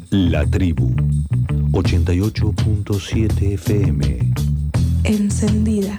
La Tribu 88.7 FM. Encendida.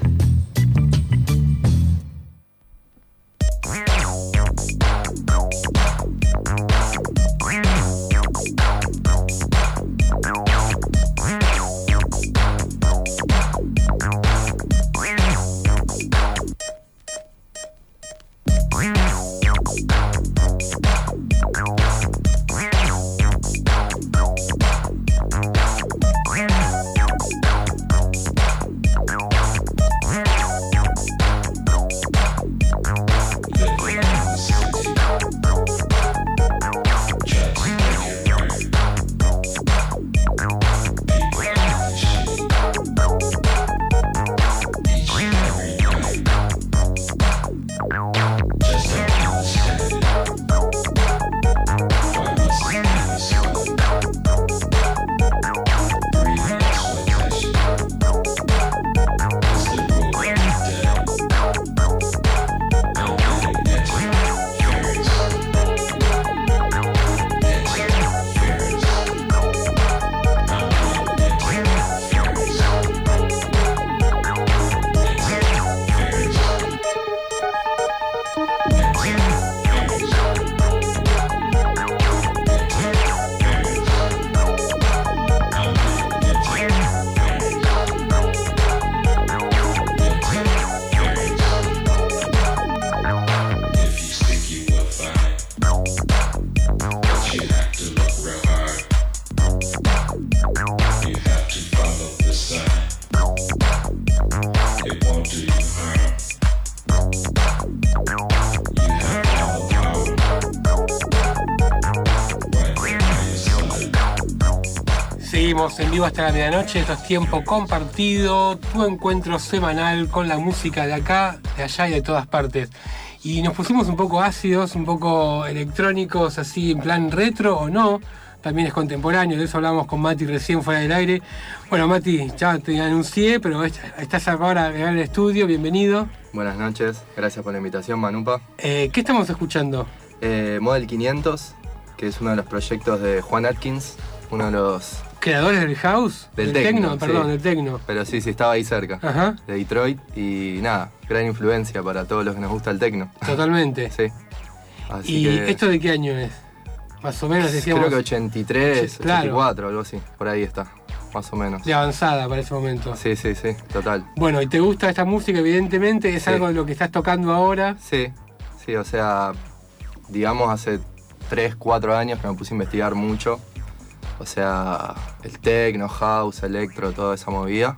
Seguimos en vivo hasta la medianoche, esto es Tiempo Compartido, tu encuentro semanal con la música de acá, de allá y de todas partes. Y nos pusimos un poco ácidos, un poco electrónicos, así en plan retro o no, también es contemporáneo, de eso hablamos con Mati recién fuera del aire. Bueno, Mati, ya te anuncié, pero estás ahora en el estudio, bienvenido. Buenas noches, gracias por la invitación, Manupa. ¿Qué estamos escuchando? Model 500, que es uno de los proyectos de Juan Atkins, uno de los... ¿Creadores del house? Del techno, perdón, sí. Del techno. Pero sí, estaba ahí cerca. Ajá. De Detroit y nada, gran influencia para todos los que nos gusta el techno. Totalmente. Sí. Así ¿Y que... esto de qué año es? Más o menos decíamos... Creo que 83, claro. 84, algo así. Por ahí está, más o menos. De avanzada para ese momento. Sí, total. Bueno, ¿y te gusta esta música? Evidentemente, ¿es algo de lo que estás tocando ahora? Sí, o sea, digamos hace 3, 4 años que me puse a investigar mucho. O sea, el techno, house, electro, toda esa movida.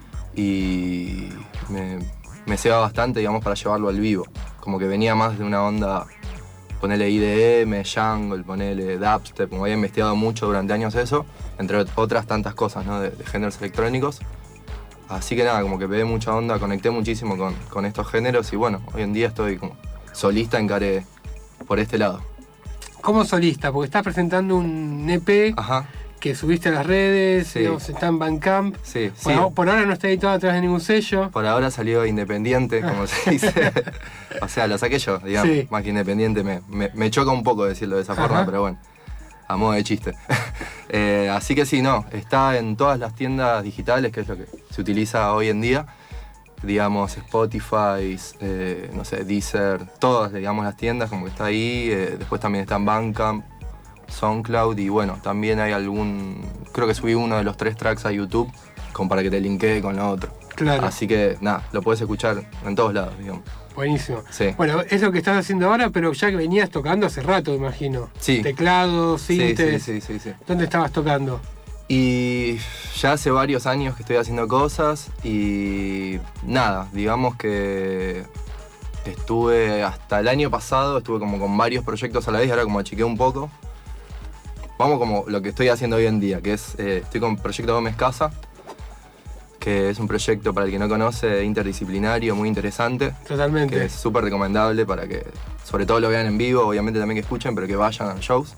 Y me ceba bastante, digamos, para llevarlo al vivo. Como que venía más de una onda, ponele IDM, jungle, ponele dubstep, como había investigado mucho durante años eso, entre otras tantas cosas, ¿no? de géneros electrónicos. Así que nada, como que pegué mucha onda, conecté muchísimo con estos géneros y bueno, hoy en día estoy como solista, encaré por este lado. ¿Cómo solista? Porque estás presentando un EP. Ajá. Que subiste a las redes, sí. Digamos, está en Bandcamp. Sí. Por ahora no está editado a través de ningún sello. Por ahora salió independiente, como se dice. O sea, lo saqué yo, digamos, sí. Más que independiente. Me choca un poco decirlo de esa forma, pero bueno, a modo de chiste. Así que sí, está en todas las tiendas digitales, que es lo que se utiliza hoy en día. Digamos, Spotify, Deezer, todas, digamos, las tiendas, como que está ahí. Después también está en Bandcamp, SoundCloud y bueno, también hay creo que subí uno de los 3 tracks a YouTube, como para que te linkee con lo otro. Claro. Así que nada, lo puedes escuchar en todos lados, digamos. Buenísimo. Sí. Bueno, es lo que estás haciendo ahora, pero ya que venías tocando hace rato, me imagino. Sí. Teclados, sintes. Sí. ¿Dónde estabas tocando? Y ya hace varios años que estoy haciendo cosas y nada, digamos que estuve hasta el año pasado, estuve como con varios proyectos a la vez, ahora como achiqué un poco. Vamos como lo que estoy haciendo hoy en día, que es, estoy con Proyecto Gómez Casa, que es un proyecto, para el que no conoce, interdisciplinario, muy interesante. Totalmente. Que es súper recomendable para que, sobre todo lo vean en vivo, obviamente también que escuchen, pero que vayan a shows.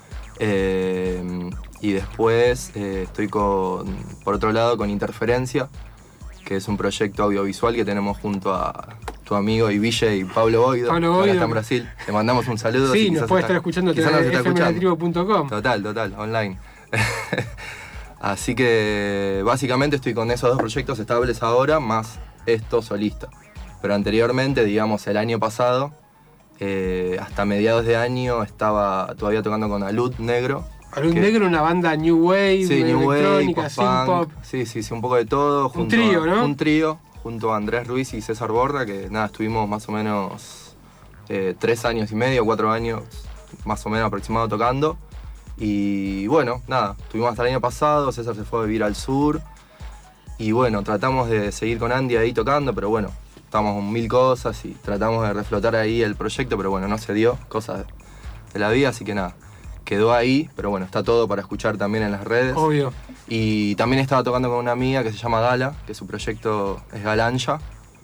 Y después estoy por otro lado con Interferencia, que es un proyecto audiovisual que tenemos junto a tu amigo y VJ Pablo Boido, que está en Brasil. Te mandamos un saludo. Sí, nos puede estar escuchando a través de fmlatribu.com. Total, online. Así que básicamente estoy con esos dos proyectos estables ahora, más esto solista. Pero anteriormente, digamos el año pasado, hasta mediados de año estaba todavía tocando con Alud Negro. Alud Negro, una banda New Wave, sí, New electrónica, Wave, synth pop. Sí, un poco de todo. Un trío, ¿no? Un trío, junto a Andrés Ruiz y César Borda, que nada, estuvimos más o menos 3 años y medio, 4 años más o menos aproximado tocando. Y bueno, nada, estuvimos hasta el año pasado, César se fue a vivir al sur. Y bueno, tratamos de seguir con Andy ahí tocando, pero bueno, estábamos con 1000 cosas y tratamos de reflotar ahí el proyecto, pero bueno, no se dio, cosas de la vida, así que nada, quedó ahí, pero bueno, está todo para escuchar también en las redes. Obvio. Y también estaba tocando con una amiga que se llama Gala, que su proyecto es Galanja,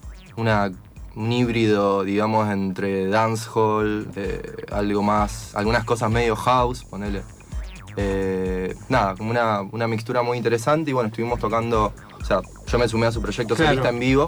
un híbrido, digamos, entre dancehall, algo más, algunas cosas medio house, ponele. Nada, como una mixtura muy interesante y bueno, estuvimos tocando, o sea, yo me sumé a su proyecto solista en vivo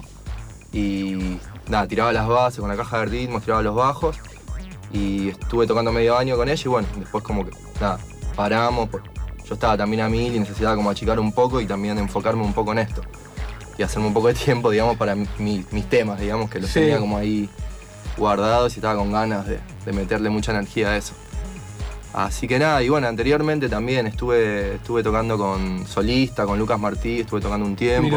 y nada, tiraba las bases con la caja de ritmos, tiraba los bajos y estuve tocando medio año con ella y bueno, después como que nada, paramos, yo estaba también a 1000 y necesitaba como achicar un poco y también enfocarme un poco en esto y hacerme un poco de tiempo, digamos, para mis temas, digamos, que los tenía como ahí guardados y estaba con ganas de meterle mucha energía a eso. Así que nada, y bueno, anteriormente también estuve tocando con solista, con Lucas Martí, estuve tocando un tiempo.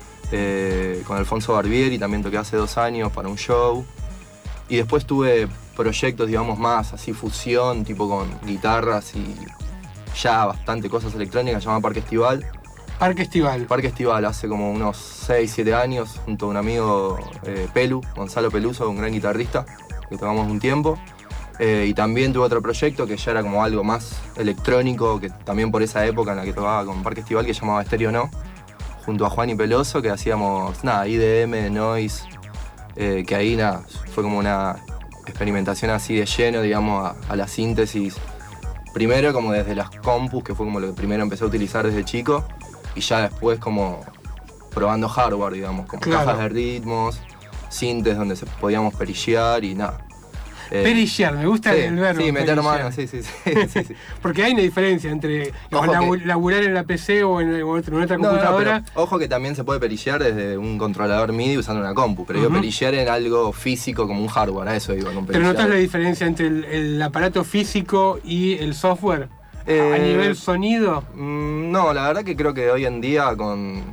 Con Alfonso Barbieri también toqué hace 2 años para un show. Y después tuve proyectos, digamos, más así fusión, tipo con guitarras y ya bastante cosas electrónicas, se llama Parque Estival. Parque Estival. Parque Estival, hace como unos 6, 7 años, junto a un amigo Pelu, Gonzalo Peluso, un gran guitarrista, que tocamos un tiempo. Y también tuve otro proyecto que ya era como algo más electrónico, que también por esa época en la que tocaba con Parque Estival, que se llamaba Estéreo No, junto a Juan y Peloso, que hacíamos nada, IDM, noise, que ahí nada, fue como una experimentación así de lleno, digamos, a la síntesis. Primero como desde las compus, que fue como lo que primero empecé a utilizar desde chico, y ya después como probando hardware, digamos, como cajas de ritmos, sintes donde podíamos perillear y nada. Perillear, me gusta el verbo. Sí, meter mano, sí. Porque hay una diferencia entre laburar en la PC o en otra computadora. Pero, ojo que también se puede perillear desde un controlador MIDI usando una compu, pero digo perillear en algo físico como un hardware, a eso digo con perillear. ¿Pero notas la diferencia entre el aparato físico y el software? ¿A nivel sonido? No, la verdad que creo que hoy en día con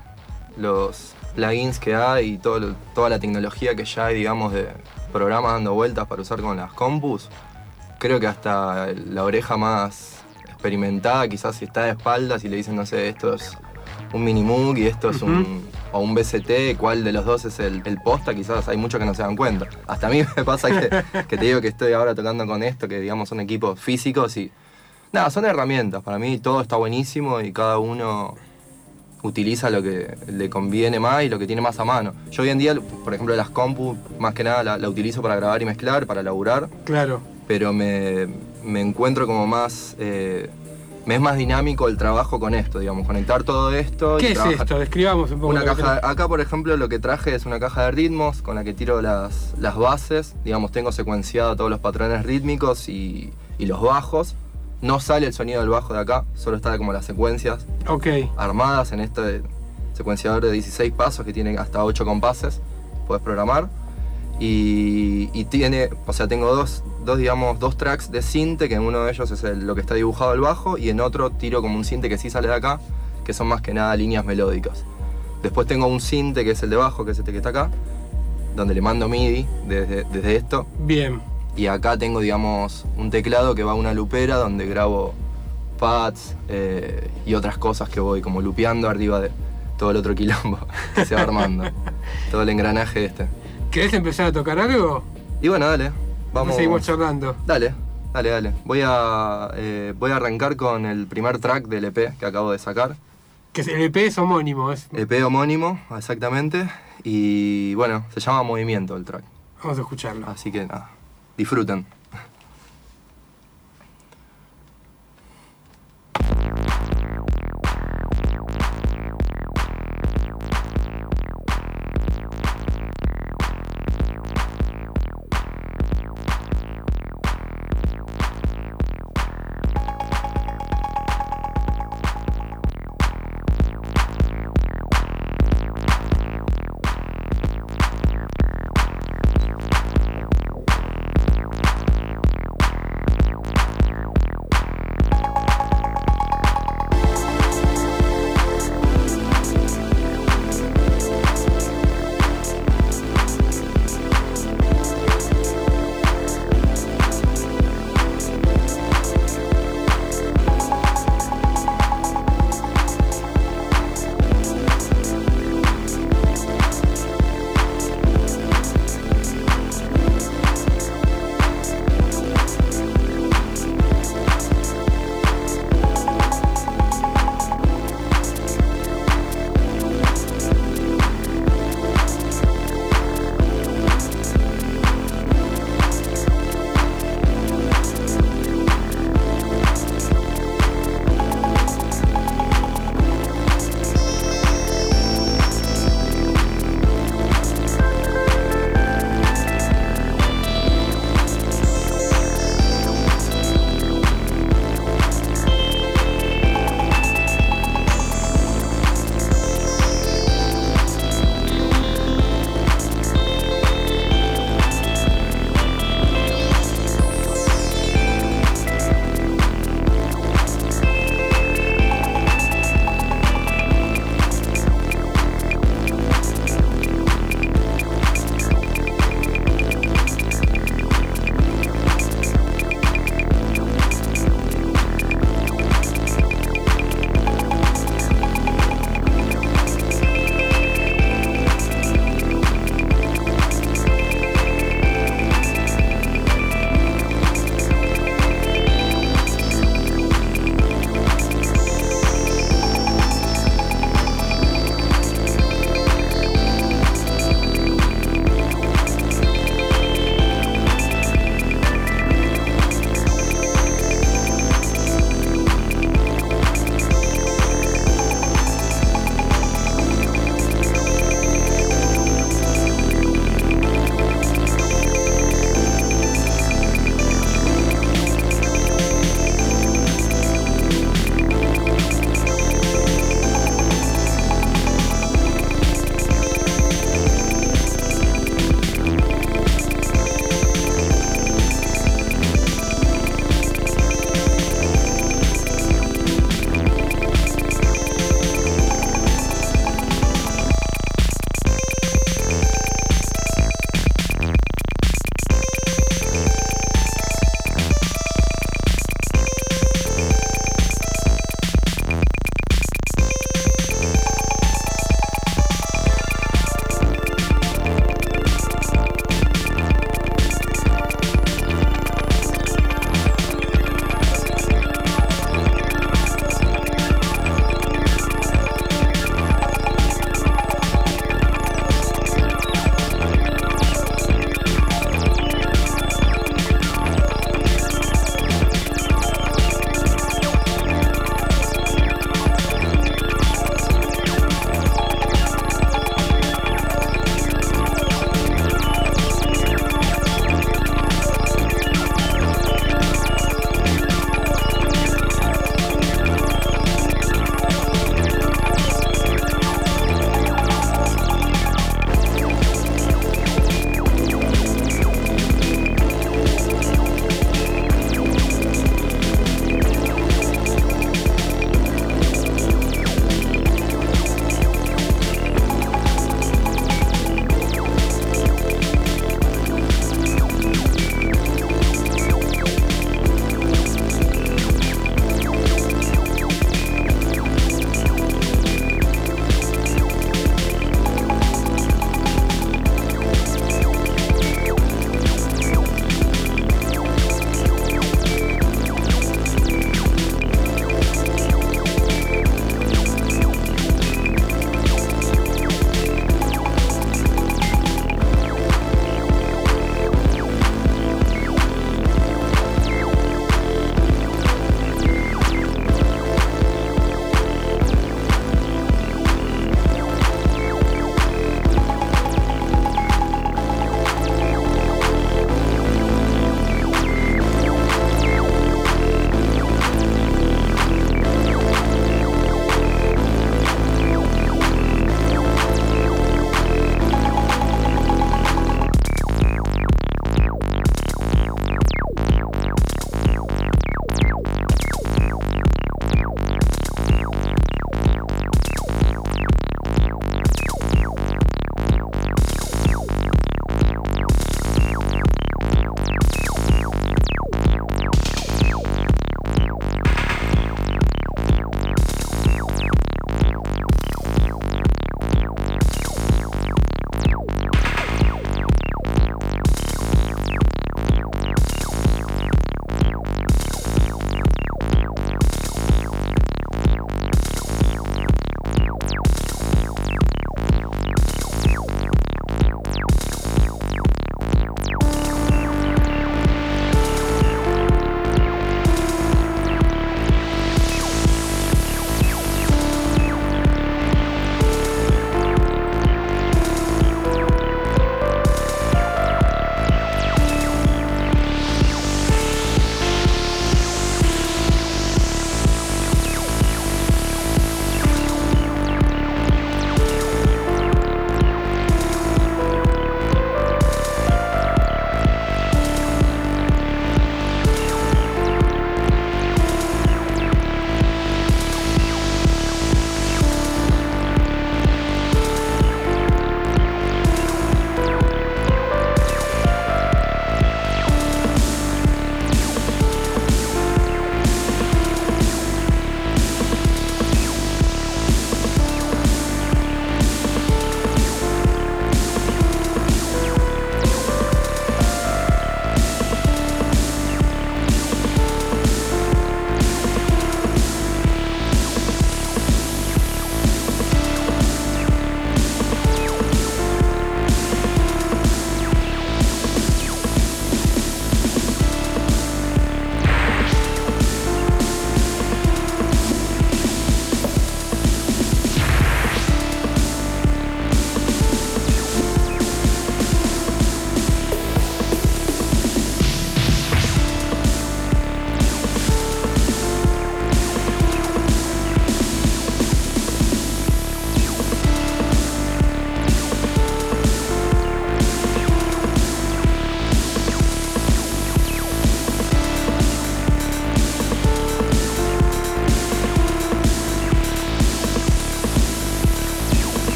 los plugins que hay y toda la tecnología que ya hay, digamos, de programas dando vueltas para usar con las compus, creo que hasta la oreja más experimentada, quizás si está de espaldas y le dicen, no sé, esto es un Minimoog y esto es un BCT, cuál de los dos es el posta, quizás hay muchos que no se dan cuenta. Hasta a mí me pasa que te digo que estoy ahora tocando con esto, que digamos son equipos físicos y nada, son herramientas. Para mí todo está buenísimo y cada uno utiliza lo que le conviene más y lo que tiene más a mano. Yo hoy en día, por ejemplo, las compus, más que nada la utilizo para grabar y mezclar, para laburar. Claro. Pero me encuentro como más... me es más dinámico el trabajo con esto, digamos, conectar todo esto. ¿Qué es esto? Describamos un poco. Una caja, acá, por ejemplo, lo que traje es una caja de ritmos con la que tiro las bases. Digamos, tengo secuenciado todos los patrones rítmicos y los bajos. No sale el sonido del bajo de acá, solo está como las secuencias armadas en este secuenciador de 16 pasos que tiene hasta 8 compases, puedes programar. Y tiene, o sea, tengo dos tracks de sinte, que en uno de ellos es lo que está dibujado el bajo, y en otro tiro como un sinte que sí sale de acá, que son más que nada líneas melódicas. Después tengo un sinte que es el de bajo, que es este que está acá, donde le mando MIDI desde esto. Bien. Y acá tengo, digamos, un teclado que va a una lupera donde grabo pads y otras cosas que voy como lupeando arriba de todo el otro quilombo que se va armando. Todo el engranaje este. ¿Querés empezar a tocar algo? Y bueno, dale. Vamos. Seguimos charlando. Dale. Voy a arrancar con el primer track del EP que acabo de sacar. Que el EP es homónimo. EP homónimo, exactamente. Y bueno, se llama Movimiento el track. Vamos a escucharlo. Así que nada. Disfruten.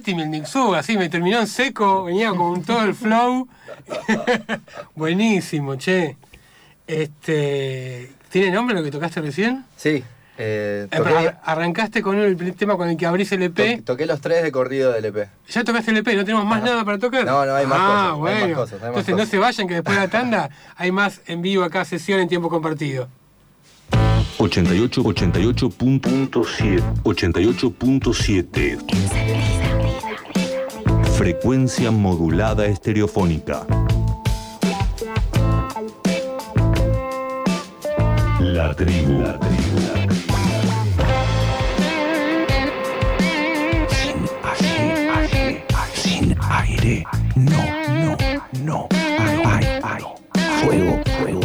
Mati Milniksug, así me terminó en seco, venía con todo el flow. Buenísimo, che. ¿Tiene nombre lo que tocaste recién? Sí. Arrancaste con el tema con el que abrís el EP. Toqué los 3 de corrido del EP. ¿Ya tocaste el EP? ¿No tenemos más nada para tocar? No, hay más cosas. Bueno. Hay más cosas. Entonces no se vayan, que después de la tanda hay más en vivo acá, sesión en tiempo compartido. 88.7. Frecuencia modulada estereofónica. La tribu. Sin aire. No. Hay. Fuego.